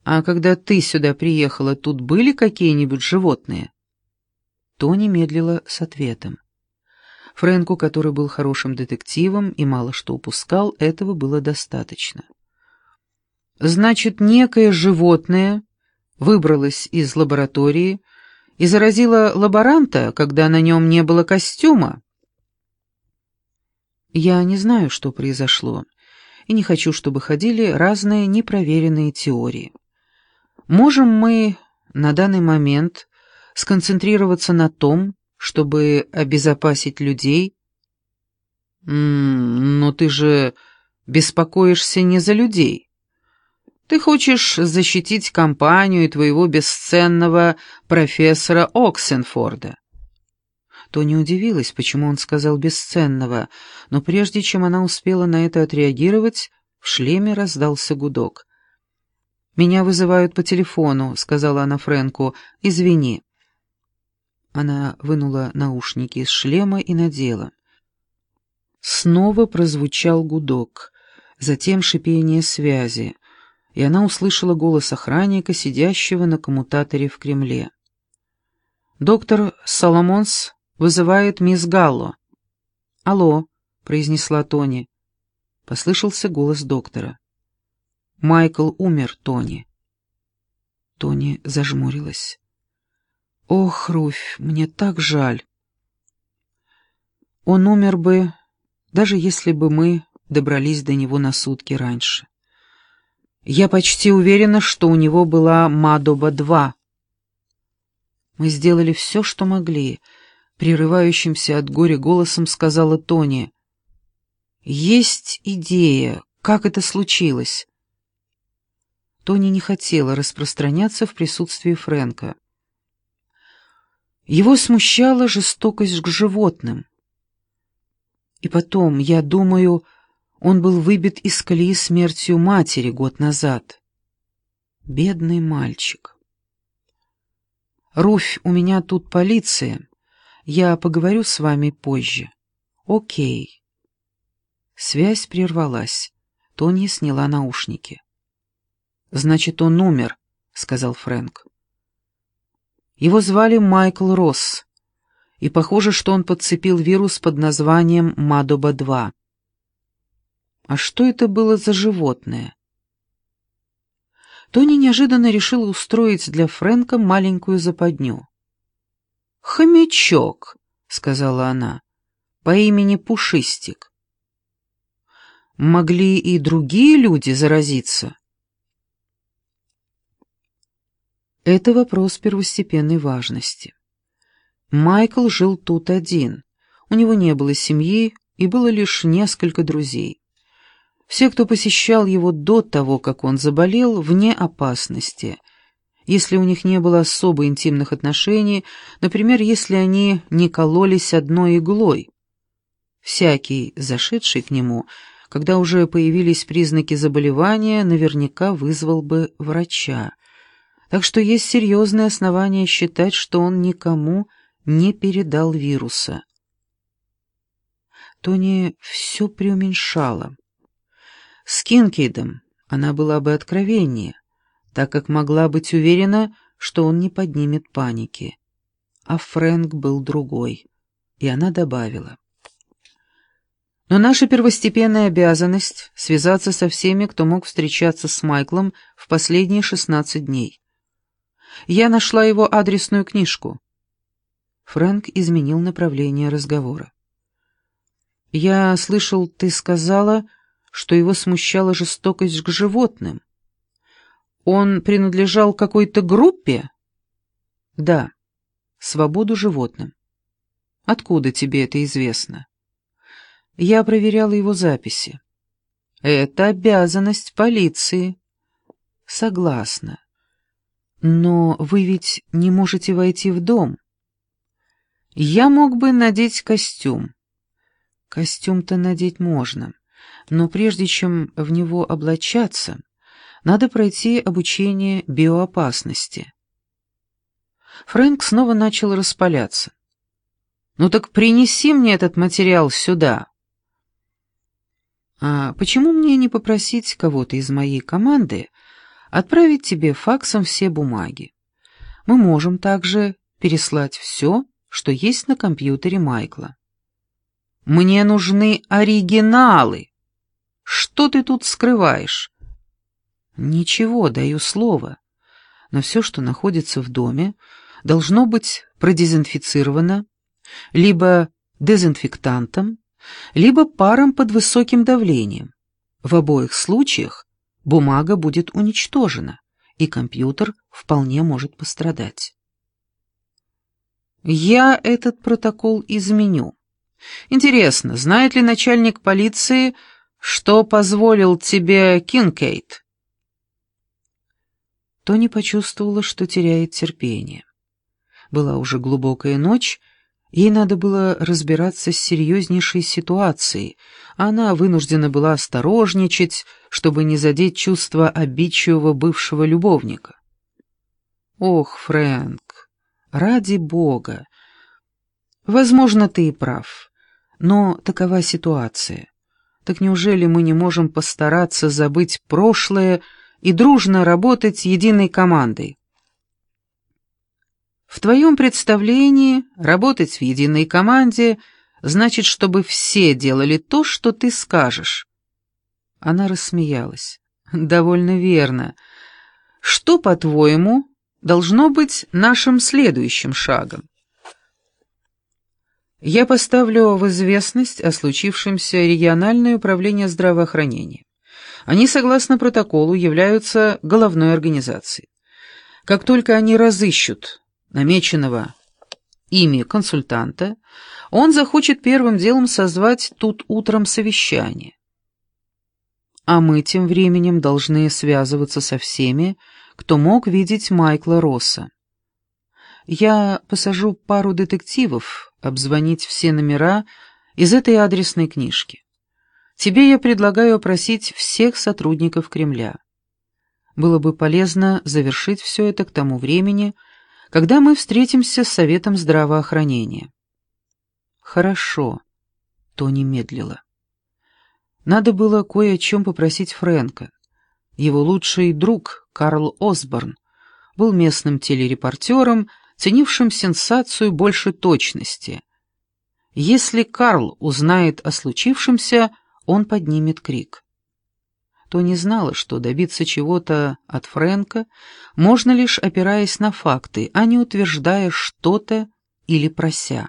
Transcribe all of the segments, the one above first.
А когда ты сюда приехала, тут были какие-нибудь животные?» Тони медлила с ответом. Фрэнку, который был хорошим детективом и мало что упускал, этого было достаточно. «Значит, некое животное выбралось из лаборатории и заразило лаборанта, когда на нем не было костюма?» «Я не знаю, что произошло, и не хочу, чтобы ходили разные непроверенные теории. Можем мы на данный момент сконцентрироваться на том, чтобы обезопасить людей?» «Но ты же беспокоишься не за людей. Ты хочешь защитить компанию и твоего бесценного профессора Оксенфорда». Тони удивилась, почему он сказал «бесценного», но прежде чем она успела на это отреагировать, в шлеме раздался гудок. «Меня вызывают по телефону», — сказала она Фрэнку. «Извини». Она вынула наушники из шлема и надела. Снова прозвучал гудок, затем шипение связи, и она услышала голос охранника, сидящего на коммутаторе в Кремле. «Доктор Соломонс вызывает мисс Галло». «Алло», — произнесла Тони. Послышался голос доктора. «Майкл умер, Тони». Тони зажмурилась. «Ох, Руфь, мне так жаль. Он умер бы, даже если бы мы добрались до него на сутки раньше. Я почти уверена, что у него была Мадоба-2. Мы сделали все, что могли», — прерывающимся от горя голосом сказала Тони. «Есть идея, как это случилось». Тони не хотела распространяться в присутствии Фрэнка. Его смущала жестокость к животным. И потом, я думаю, он был выбит из колеи смертью матери год назад. Бедный мальчик. «Руфь, у меня тут полиция. Я поговорю с вами позже». «Окей». Связь прервалась. Тони сняла наушники. «Значит, он умер», — сказал Фрэнк. Его звали Майкл Росс, и похоже, что он подцепил вирус под названием Мадоба-2. А что это было за животное? Тони неожиданно решила устроить для Фрэнка маленькую западню. «Хомячок», — сказала она, — «по имени Пушистик». Могли и другие люди заразиться? Это вопрос первостепенной важности. Майкл жил тут один. У него не было семьи и было лишь несколько друзей. Все, кто посещал его до того, как он заболел, вне опасности. Если у них не было особо интимных отношений, например, если они не кололись одной иглой. Всякий, зашедший к нему, когда уже появились признаки заболевания, наверняка вызвал бы врача. Так что есть серьезные основания считать, что он никому не передал вируса. Тони все преуменьшала. С Кинкейдом она была бы откровеннее, так как могла быть уверена, что он не поднимет паники. А Фрэнк был другой, и она добавила. Но наша первостепенная обязанность — связаться со всеми, кто мог встречаться с Майклом в последние 16 дней. Я нашла его адресную книжку. Фрэнк изменил направление разговора. «Я слышал, ты сказала, что его смущала жестокость к животным. Он принадлежал какой-то группе?» «Да, свободу животным». «Откуда тебе это известно?» «Я проверяла его записи». «Это обязанность полиции». «Согласна. Но вы ведь не можете войти в дом». «Я мог бы надеть костюм». «Костюм-то надеть можно, но прежде чем в него облачаться, надо пройти обучение биоопасности». Фрэнк снова начал распаляться. «Ну так принеси мне этот материал сюда». «А почему мне не попросить кого-то из моей команды отправить тебе факсом все бумаги. Мы можем также переслать все, что есть на компьютере Майкла. Мне нужны оригиналы. Что ты тут скрываешь? Ничего, даю слово. Но все, что находится в доме, должно быть продезинфицировано либо дезинфектантом, либо паром под высоким давлением. В обоих случаях бумага будет уничтожена, и компьютер вполне может пострадать. Я этот протокол изменю. Интересно, знает ли начальник полиции, что позволил тебе Кинкейд? Тони почувствовала, что теряет терпение. Была уже глубокая ночь, ей надо было разбираться с серьезнейшей ситуацией, а она вынуждена была осторожничать, чтобы не задеть чувства обидчивого бывшего любовника. «Ох, Фрэнк, ради Бога! Возможно, ты и прав, но такова ситуация. Так неужели мы не можем постараться забыть прошлое и дружно работать единой командой?» В твоем представлении работать в единой команде значит, чтобы все делали то, что ты скажешь. Она рассмеялась. Довольно верно. Что, по-твоему, должно быть нашим следующим шагом? Я поставлю в известность о случившемся региональное управление здравоохранения. Они, согласно протоколу, являются головной организацией. Как только они разыщут намеченного ими консультанта, он захочет первым делом созвать тут утром совещание. А мы тем временем должны связываться со всеми, кто мог видеть Майкла Росса. Я посажу пару детективов обзвонить все номера из этой адресной книжки. Тебе я предлагаю опросить всех сотрудников Кремля. Было бы полезно завершить все это к тому времени, когда мы встретимся с Советом здравоохранения. Хорошо, Тони медлила. Надо было кое о чем попросить Фрэнка. Его лучший друг, Карл Осборн, был местным телерепортером, ценившим сенсацию больше точности. Если Карл узнает о случившемся, он поднимет крик. Тони знала, что добиться чего-то от Фрэнка можно лишь опираясь на факты, а не утверждая что-то или прося.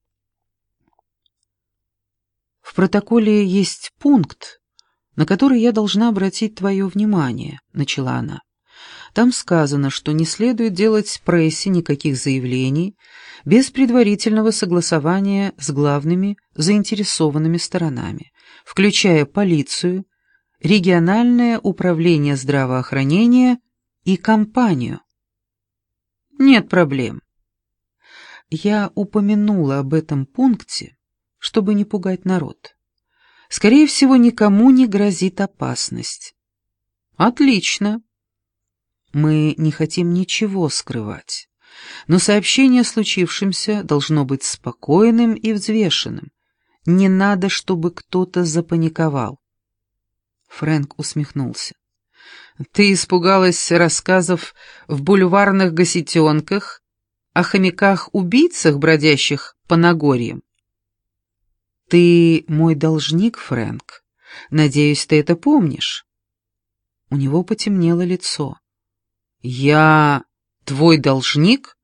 В протоколе есть пункт, на который я должна обратить твое внимание, — начала она. Там сказано, что не следует делать прессе никаких заявлений без предварительного согласования с главными заинтересованными сторонами, включая полицию, региональное управление здравоохранения и компанию. Нет проблем. Я упомянула об этом пункте, чтобы не пугать народ. Скорее всего, никому не грозит опасность. Отлично. Мы не хотим ничего скрывать, но сообщение о случившемся должно быть спокойным и взвешенным. Не надо, чтобы кто-то запаниковал. Фрэнк усмехнулся. «Ты испугалась рассказов в бульварных гасетенках о хомяках-убийцах, бродящих по Нагорьям?» «Ты мой должник, Фрэнк. Надеюсь, ты это помнишь?» У него потемнело лицо. «Я твой должник?»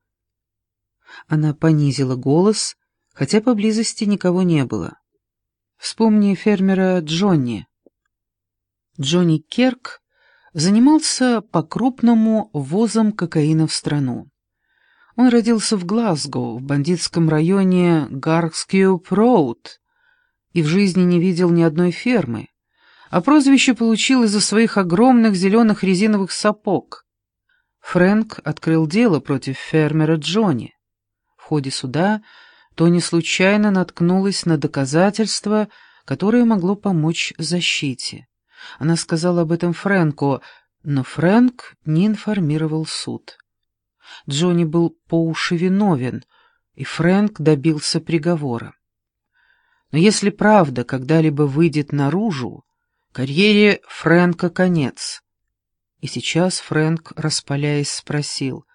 Она понизила голос, хотя поблизости никого не было. «Вспомни фермера Джонни». Джонни Керк занимался по-крупному ввозом кокаина в страну. Он родился в Глазго, в бандитском районе Гаркскьюп-Роуд, и в жизни не видел ни одной фермы, а прозвище получил из-за своих огромных зеленых резиновых сапог. Фрэнк открыл дело против фермера Джонни. В ходе суда Тони случайно наткнулась на доказательство, которое могло помочь защите. Она сказала об этом Фрэнку, но Фрэнк не информировал суд. Джонни был по уши виновен, и Фрэнк добился приговора. Но если правда когда-либо выйдет наружу, карьере Фрэнка конец. И сейчас Фрэнк, распаляясь, спросил: